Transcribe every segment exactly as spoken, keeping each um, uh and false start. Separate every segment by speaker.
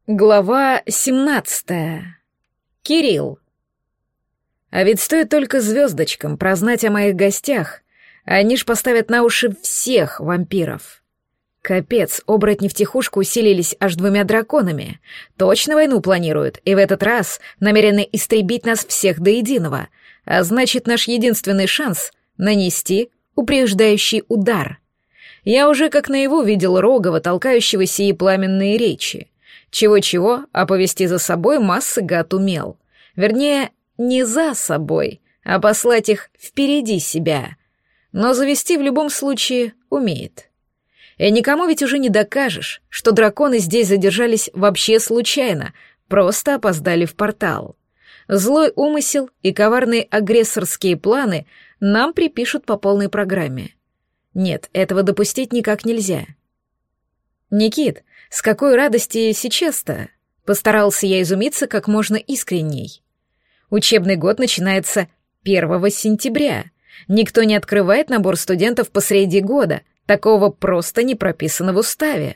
Speaker 1: Глава семнадцатая. Кирилл. А ведь стоит только звездочкам прознать о моих гостях, они ж поставят на уши всех вампиров. Капец, оборотни втихушку усилились аж двумя драконами. Точно войну планируют, и в этот раз намерены истребить нас всех до единого, а значит, наш единственный шанс — нанести упреждающий удар. Я уже как наяву видел Рогова, толкающего сии пламенные речи. Чего-чего, а повести за собой массы гад умел. Вернее, не за собой, а послать их впереди себя. Но завести в любом случае умеет. И никому ведь уже не докажешь, что драконы здесь задержались вообще случайно, просто опоздали в портал. Злой умысел и коварные агрессорские планы нам припишут по полной программе. Нет, этого допустить никак нельзя. «Никит, с какой радости сейчас-то?» Постарался я изумиться как можно искренней. Учебный год начинается первого сентября. Никто не открывает набор студентов посреди года. Такого просто не прописано в уставе.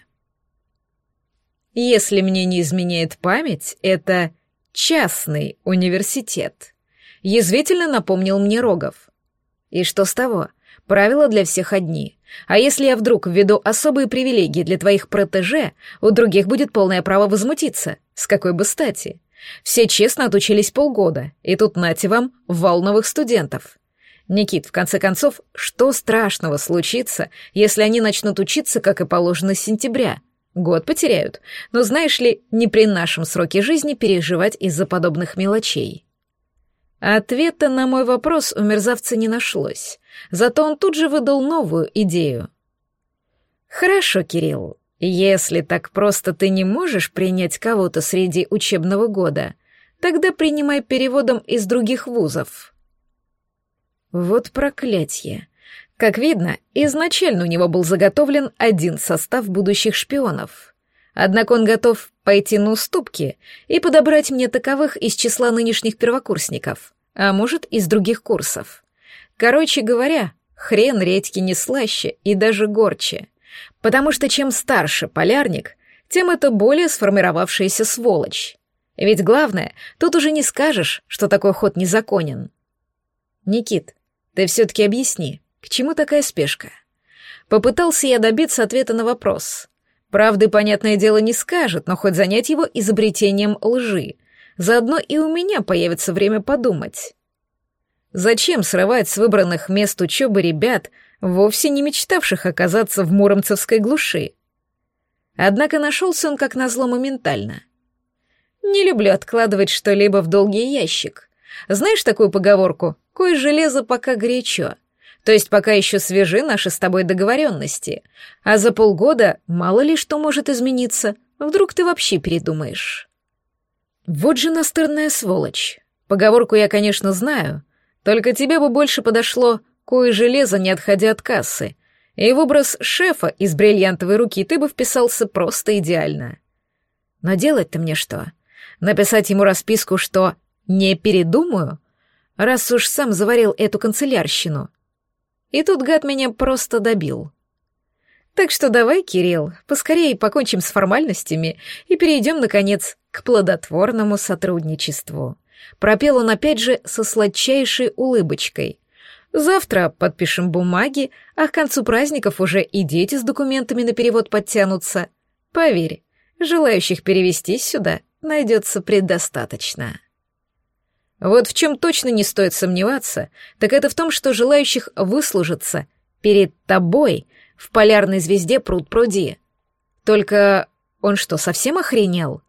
Speaker 1: Если мне не изменяет память, это частный университет. Язвительно напомнил мне Рогов. И что с того? Правила для всех одни. А если я вдруг введу особые привилегии для твоих протеже, у других будет полное право возмутиться. С какой бы стати? Все честно отучились полгода, и тут нате вам вал новых студентов. Никит, в конце концов, что страшного случится, если они начнут учиться, как и положено, с сентября? Год потеряют. Но знаешь ли, не при нашем сроке жизни переживать из-за подобных мелочей. Ответа на мой вопрос у мерзавца не нашлось, зато он тут же выдал новую идею. «Хорошо, Кирилл, если так просто ты не можешь принять кого-то среди учебного года, тогда принимай переводом из других вузов». Вот проклятье. Как видно, изначально у него был заготовлен один состав будущих шпионов. Однако он готов пойти на уступки и подобрать мне таковых из числа нынешних первокурсников, а может, из других курсов. Короче говоря, хрен редьки не слаще и даже горче. Потому что чем старше полярник, тем это более сформировавшаяся сволочь. Ведь главное, тут уже не скажешь, что такой ход незаконен. Никит, ты все-таки объясни, к чему такая спешка? Попытался я добиться ответа на вопрос. Правды, понятное дело, не скажет, но хоть занять его изобретением лжи. Заодно и у меня появится время подумать. Зачем срывать с выбранных мест учебы ребят, вовсе не мечтавших оказаться в муромцевской глуши? Однако нашелся он как назло моментально. Не люблю откладывать что-либо в долгий ящик. Знаешь такую поговорку «Кое железо пока горячо», то есть пока еще свежи наши с тобой договоренности, а за полгода мало ли что может измениться, вдруг ты вообще передумаешь. Вот же настырная сволочь. Поговорку я, конечно, знаю, только тебе бы больше подошло «Кое железо, не отходя от кассы», и в образ шефа из бриллиантовой руки ты бы вписался просто идеально. Но делать-то мне что? Написать ему расписку, что «не передумаю», раз уж сам заварил эту канцелярщину. И тут гад меня просто добил. Так что давай, Кирилл, поскорее покончим с формальностями и перейдем, наконец, к плодотворному сотрудничеству. Пропел он опять же со сладчайшей улыбочкой. Завтра подпишем бумаги, а к концу праздников уже и дети с документами на перевод подтянутся. Поверь, желающих перевестись сюда найдется предостаточно. Вот в чем точно не стоит сомневаться, так это в том, что желающих выслужиться перед тобой в полярной звезде пруд-пруди. Только он что, совсем охренел?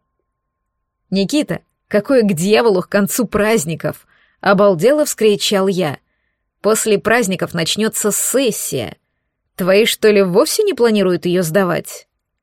Speaker 1: Никита, какое к дьяволу к концу праздников? Обалдело вскричал я. После праздников начнется сессия. Твои, что ли, вовсе не планируют ее сдавать?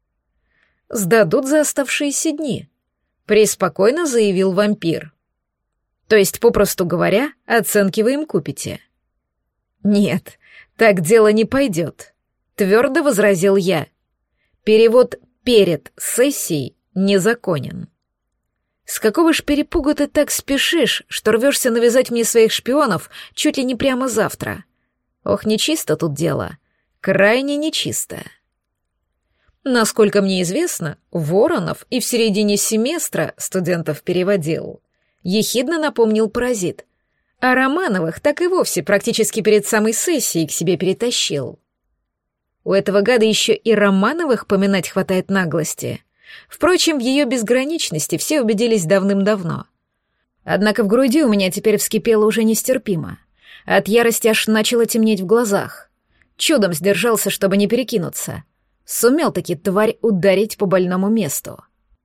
Speaker 1: Сдадут за оставшиеся дни, преспокойно заявил вампир. То есть, попросту говоря, оценки вы им купите. Нет, так дело не пойдет, твердо возразил я. Перевод перед сессией незаконен. С какого ж перепугу ты так спешишь, что рвешься навязать мне своих шпионов чуть ли не прямо завтра? Ох, нечисто тут дело, крайне нечисто. Насколько мне известно, Воронов и в середине семестра студентов переводил. Ехидно напомнил паразит. А Романовых так и вовсе практически перед самой сессией к себе перетащил. У этого гада еще и Романовых поминать хватает наглости. Впрочем, в ее безграничности все убедились давным-давно. Однако в груди у меня теперь вскипело уже нестерпимо. От ярости аж начало темнеть в глазах. Чудом сдержался, чтобы не перекинуться. Сумел-таки, тварь, ударить по больному месту.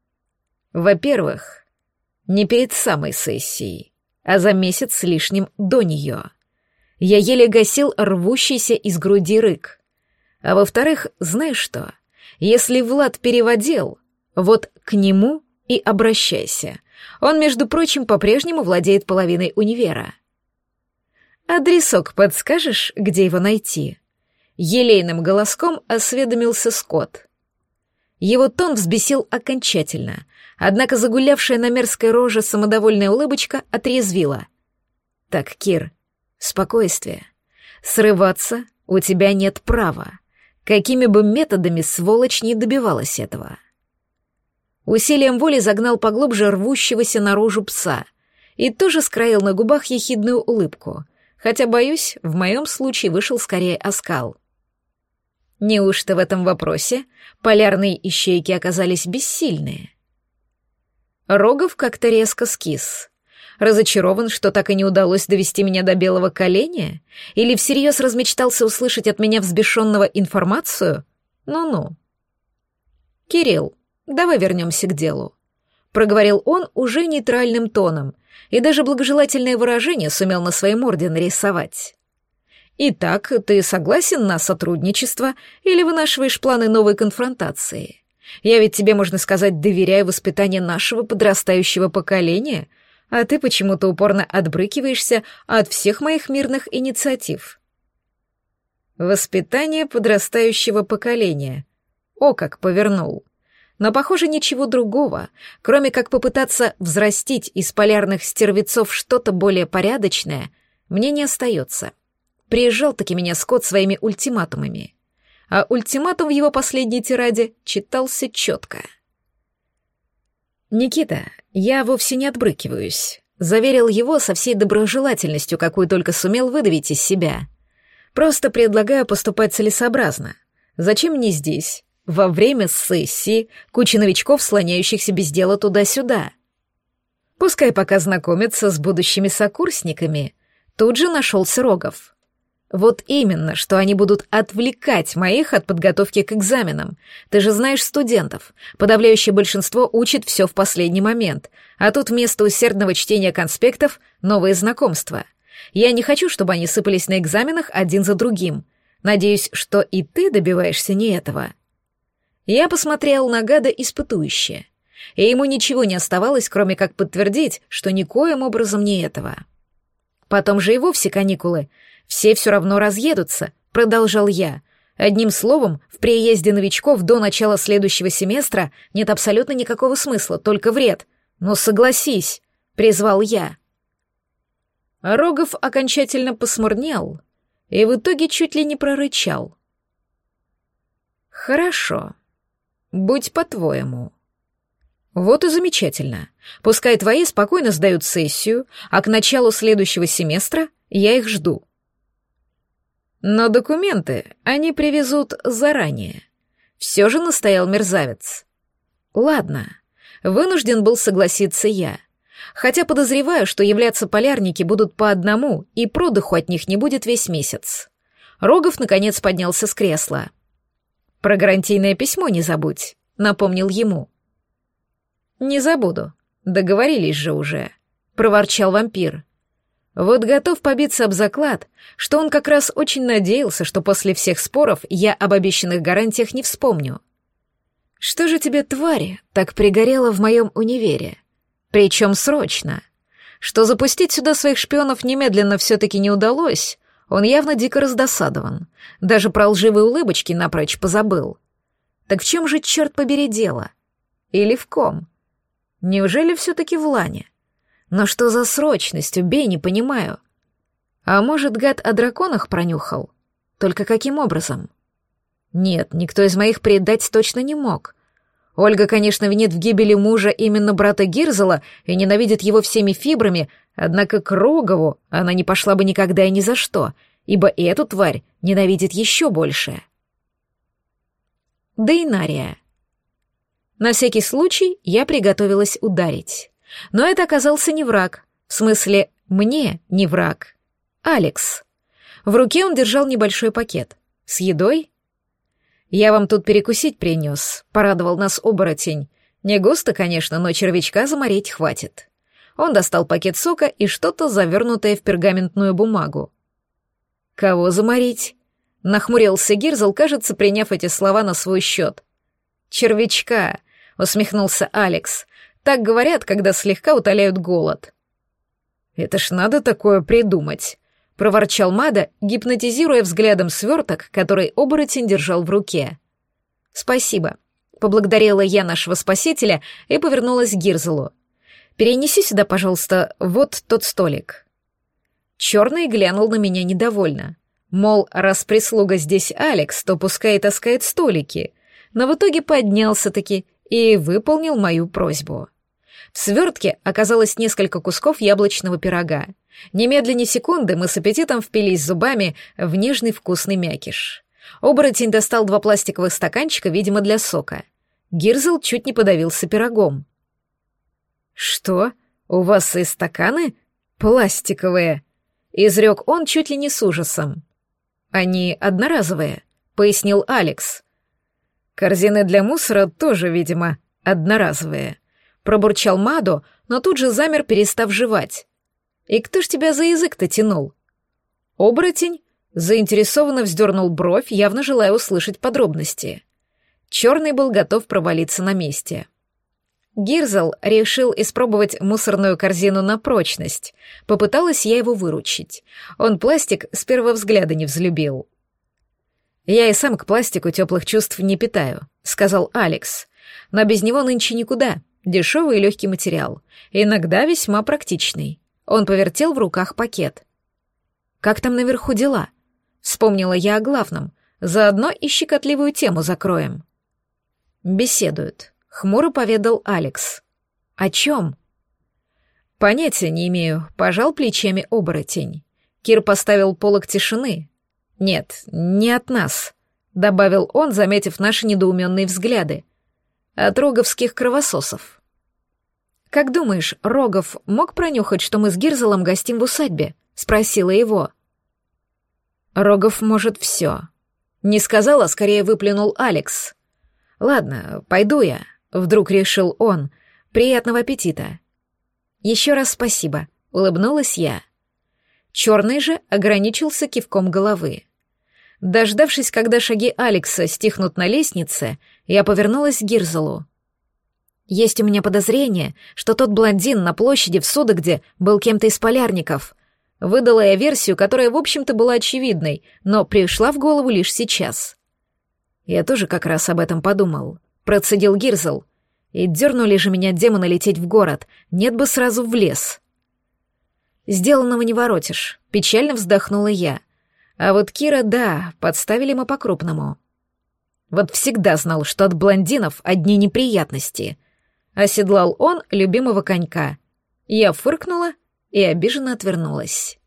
Speaker 1: Во-первых, не перед самой сессией, а за месяц с лишним до нее. Я еле гасил рвущийся из груди рык. А во-вторых, знаешь что? Если Влад переводил, вот к нему и обращайся. Он, между прочим, по-прежнему владеет половиной универа. «Адресок подскажешь, где его найти?» Елейным голоском осведомился Скотт. Его тон взбесил окончательно, однако загулявшая на мерзкой роже самодовольная улыбочка отрезвила. «Так, Кир, спокойствие. Срываться у тебя нет права. Какими бы методами сволочь не добивалась этого». Усилием воли загнал поглубже рвущегося наружу пса и тоже скроил на губах ехидную улыбку, хотя, боюсь, в моем случае вышел скорее оскал. Неужто в этом вопросе полярные ищейки оказались бессильные? Рогов как-то резко скис. Разочарован, что так и не удалось довести меня до белого коленя? Или всерьез размечтался услышать от меня взбешенного информацию? Ну-ну. «Кирилл, давай вернемся к делу», — проговорил он уже нейтральным тоном, и даже благожелательное выражение сумел на своей морде нарисовать. «Итак, ты согласен на сотрудничество или вынашиваешь планы новой конфронтации? Я ведь тебе, можно сказать, доверяю воспитанию нашего подрастающего поколения, а ты почему-то упорно отбрыкиваешься от всех моих мирных инициатив». Воспитание подрастающего поколения. О, как повернул. Но, похоже, ничего другого, кроме как попытаться взрастить из полярных стервецов что-то более порядочное, мне не остается. Приезжал-таки меня Скотт своими ультиматумами. А ультиматум в его последней тираде читался четко. «Никита, я вовсе не отбрыкиваюсь», — заверил его со всей доброжелательностью, какую только сумел выдавить из себя. «Просто предлагаю поступать целесообразно. Зачем мне здесь, во время сессии, куча новичков, слоняющихся без дела туда-сюда? Пускай пока знакомятся с будущими сокурсниками». Тут же нашелся Рогов. «Вот именно, что они будут отвлекать моих от подготовки к экзаменам. Ты же знаешь студентов. Подавляющее большинство учит все в последний момент, а тут вместо усердного чтения конспектов новые знакомства. Я не хочу, чтобы они сыпались на экзаменах один за другим. Надеюсь, что и ты добиваешься не этого». Я посмотрел на гада испытующе, и ему ничего не оставалось, кроме как подтвердить, что никоим образом не этого. «Потом же и вовсе каникулы. Все все равно разъедутся», — продолжал я. «Одним словом, в приезде новичков до начала следующего семестра нет абсолютно никакого смысла, только вред. Но согласись», — призвал я. Рогов окончательно посмурнел и в итоге чуть ли не прорычал. «Хорошо. Будь по-твоему». «Вот и замечательно. Пускай твои спокойно сдают сессию, а к началу следующего семестра я их жду. Но документы они привезут заранее». Все же настоял мерзавец. «Ладно, вынужден был согласиться я. Хотя подозреваю, что являться полярники будут по одному, и продыху от них не будет весь месяц». Рогов наконец поднялся с кресла. «Про гарантийное письмо не забудь», — напомнил ему. «Не забуду. Договорились же уже», — проворчал вампир. Вот готов побиться об заклад, что он как раз очень надеялся, что после всех споров я об обещанных гарантиях не вспомню. «Что же тебе, твари, так пригорело в моем универе? Причем срочно. Что запустить сюда своих шпионов немедленно все-таки не удалось, он явно дико раздосадован. Даже про лживые улыбочки напрочь позабыл. Так в чем же, черт побери, дело? Или в ком? Неужели все-таки в Лане? Но что за срочность, убей, не понимаю. А может, гад о драконах пронюхал? Только каким образом? Нет, никто из моих предать точно не мог. Ольга, конечно, винит в гибели мужа именно брата Гирзела и ненавидит его всеми фибрами, однако к Рогову она не пошла бы никогда и ни за что, ибо и эту тварь ненавидит еще больше. Дейнария. На всякий случай я приготовилась ударить. Но это оказался не враг, в смысле, мне не враг. Алекс. В руке он держал небольшой пакет. С едой? «Я вам тут перекусить принес», — порадовал нас оборотень. Не густо, конечно, но червячка заморить хватит. Он достал пакет сока и что-то завернутое в пергаментную бумагу. «Кого заморить?» — нахмурился Гирзл, кажется, приняв эти слова на свой счет. «Червячка», — усмехнулся Алекс. «Так говорят, когда слегка утоляют голод». «Это ж надо такое придумать», — проворчал Мада, гипнотизируя взглядом сверток, который оборотень держал в руке. «Спасибо», — поблагодарила я нашего спасителя и повернулась к Гирзелу. «Перенеси сюда, пожалуйста, вот тот столик». Черный глянул на меня недовольно. Мол, раз прислуга здесь Алекс, то пускай таскает столики. Но в итоге поднялся-таки и выполнил мою просьбу. В свертке оказалось несколько кусков яблочного пирога. Немедленно ни секунды мы с аппетитом впились зубами в нежный вкусный мякиш. Оборотень достал два пластиковых стаканчика, видимо, для сока. Гирзл чуть не подавился пирогом. «Что? У вас и стаканы? Пластиковые?» — изрек он чуть ли не с ужасом. «Они одноразовые», — пояснил Алекс. «Корзины для мусора тоже, видимо, одноразовые», — пробурчал Мадо, но тут же замер, перестав жевать. «И кто ж тебя за язык-то тянул?» Оборотень заинтересованно вздернул бровь, явно желая услышать подробности. Черный был готов провалиться на месте. Гирзл решил испробовать мусорную корзину на прочность. Попыталась я его выручить. Он пластик с первого взгляда не взлюбил. «Я и сам к пластику теплых чувств не питаю», — сказал Алекс. «Но без него нынче никуда. Дешевый и легкий материал. Иногда весьма практичный». Он повертел в руках пакет. «Как там наверху дела?» Вспомнила я о главном. Заодно и щекотливую тему закроем. «Беседуют», — хмуро поведал Алекс. «О чем?» «Понятия не имею», — пожал плечами оборотень. Кир поставил полог тишины. «Нет, не от нас», — добавил он, заметив наши недоуменные взгляды. «От роговских кровососов». «Как думаешь, Рогов мог пронюхать, что мы с Гирзелом гостим в усадьбе?» — спросила его. «Рогов может все». Не сказал, а скорее выплюнул Алекс. «Ладно, пойду я», — вдруг решил он. «Приятного аппетита». «Еще раз спасибо», — улыбнулась я. Черный же ограничился кивком головы. Дождавшись, когда шаги Алекса стихнут на лестнице, я повернулась к Гирзелу. «Есть у меня подозрение, что тот блондин на площади в Судогде был кем-то из полярников». Выдала я версию, которая, в общем-то, была очевидной, но пришла в голову лишь сейчас. «Я тоже как раз об этом подумал», — процедил Гирзл. «И дернули же меня демоны лететь в город, нет бы сразу в лес». «Сделанного не воротишь», — печально вздохнула я. «А вот Кира, да, подставили мы по-крупному». «Вот всегда знал, что от блондинов одни неприятности», — оседлал он любимого конька. Я фыркнула и обиженно отвернулась.